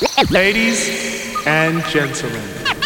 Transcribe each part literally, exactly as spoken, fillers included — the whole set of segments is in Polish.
Ladies and gentlemen.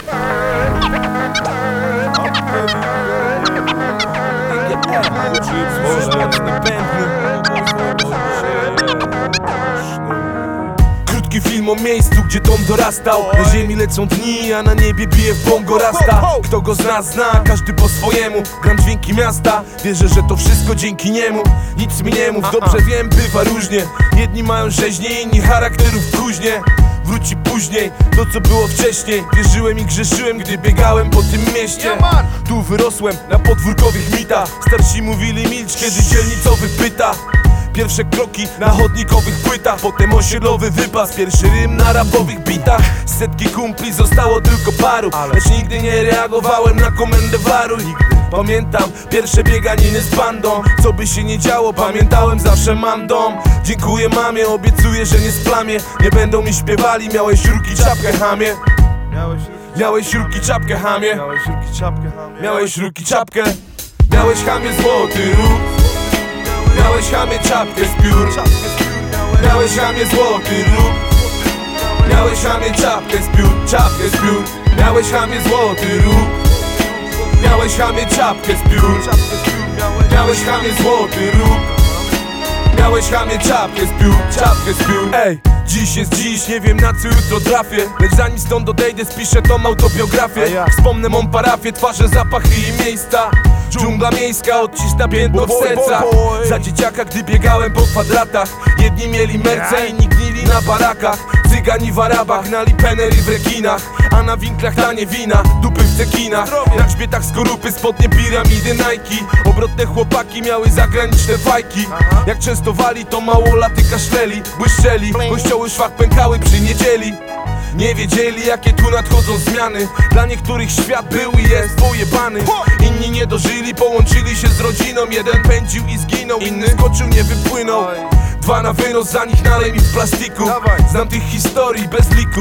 Krótki film o miejscu, gdzie dom dorastał. Na ziemi lecą dni, a na niebie bije w bongo rasta. Kto go zna, zna, każdy po swojemu. Gram dźwięki miasta, wierzę, że to wszystko dzięki niemu. Nic mi nie mów, dobrze wiem, bywa różnie. Jedni mają rzeźnie, inni charakterów kuźnie. Wróci później to, co było wcześniej. Wierzyłem i grzeszyłem, gdy biegałem po tym mieście. Tu wyrosłem na podwórkowych mitach. Starsi mówili milcz, kiedy dzielnicowy pyta. Pierwsze kroki na chodnikowych płytach, potem osiedlowy wypas, pierwszy rym na rapowych bitach. Z setki kumpli zostało tylko paru, lecz nigdy nie reagowałem na komendę waruj. Pamiętam pierwsze bieganiny z bandą. Co by się nie działo, pamiętałem, zawsze mam dom. Dziękuję mamie, obiecuję, że nie splamię. Nie będą mi śpiewali, miałeś ruki czapkę, hamie. Miałeś ruki czapkę, hamie. Miałeś ruki czapkę. Miałeś, hamie, złoty róg. Miałeś, hamie, czapkę z piór. Miałeś, hamie, złoty róg. Miałeś, hamie, czapkę z piór. Czapkę z piór. Miałeś, hamie, złoty róg. Miałeś, hamie, czapkę z piór. Miałeś, hamie, złoty róg. Miałeś, hamie, czapkę z piór. Czapkę z piór. Ej, dziś jest dziś, nie wiem na co jutro trafię. Lecz zanim stąd odejdę, spiszę tą autobiografię. Wspomnę mą parafię, twarze, zapachy i miejsca. Dżungla miejska odcisna piętno w sercach. Za dzieciaka, gdy biegałem po kwadratach. Jedni mieli merce, inni gnili na barakach. Cygani w Arabach, na lipenery w rekinach. A na winklach tanie wina, dupy w cekinach. Na grzbietach skorupy, spodnie piramidy Nike. Obrotne chłopaki miały zagraniczne fajki. Jak częstowali, to małolaty kaszleli, błyszczeli. Kościoły szwach pękały przy niedzieli. Nie wiedzieli, jakie tu nadchodzą zmiany. Dla niektórych świat był i jest pojebany. Inni nie dożyli, połączyli się z rodziną. Jeden pędził i zginął, inny skoczył, nie wypłynął. Dwa na wynos, za nich nalej mi w plastiku. Znam tych historii bez liku.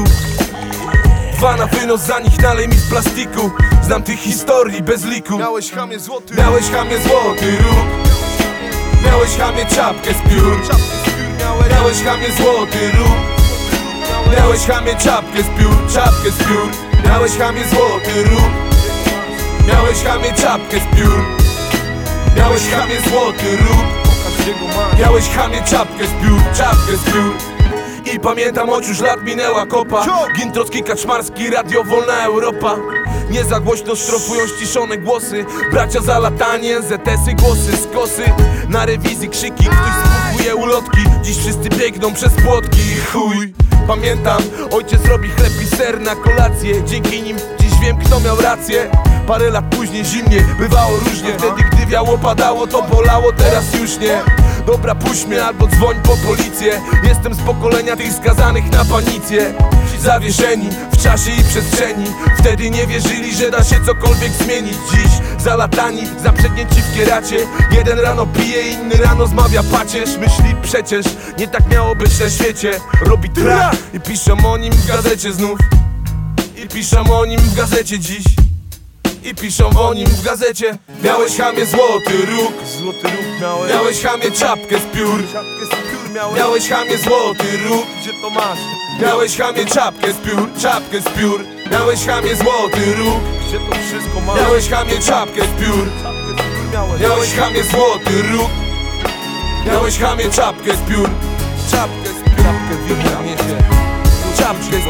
Dwa na wynos, za nich nalej mi w plastiku. Znam tych historii bez liku. Miałeś, hamie, złoty Miałeś, hamie, złoty róg. Miałeś, hamie, czapkę z piór. Miałeś, hamie, złoty róg. Miałeś, hamie, czapkę z piór. Czapkę z piór. Miałeś, hamie, złoty róg. Miałeś, hamie, czapkę z piór. Miałeś, hamie, złoty róg. Miałeś, hamie, czapkę z piór. Czapkę z piór. I pamiętam, choć już lat minęła kopa. Gintrocki, Kaczmarski, Radio Wolna Europa. Nie za głośno strofują ściszone głosy. Bracia zalatani, en zet esy, głosy z kosy. Na rewizji krzyki, ktoś spłukuje ulotki. Dziś wszyscy biegną przez płotki i chuj. Pamiętam, ojciec robi chleb i ser na kolację. Dzięki nim dziś wiem, kto miał rację. Parę lat później zimnie, bywało różnie. Wtedy gdy wiało, padało, to bolało, teraz już nie. Dobra, puść mnie albo dzwoń po policję. Jestem z pokolenia tych skazanych na panicję. Zawieszeni w czasie i przestrzeni. Wtedy nie wierzyli, że da się cokolwiek zmienić. Dziś zalatani, zaprzednięci w kieracie. Jeden rano pije, inny rano zmawia pacierz. Myśli przecież, nie tak miało być na świecie. Robi tra i piszą o nim w gazecie znów. I piszą o nim w gazecie dziś. I piszą o nim w gazecie. Miałeś, hamie, złoty róg. Złoty róg miałeś. Miałeś, hamie, czapkę z piór. Czapkę z piór miałeś. Miałeś, hamie, złoty róg. Gdzie to masz? Miałeś, hamie, czapkę z piór. Czapkę z piór. Miałeś, hamie, złoty róg. Gdzie to wszystko masz? Miałeś, hamie, czapkę z piór. Czapkę z piór miałeś. Miałeś, hamie, złoty róg. Miałeś, hamie, czapkę z piór. Czapkę z piór. Czapkę w mieście. Czapkę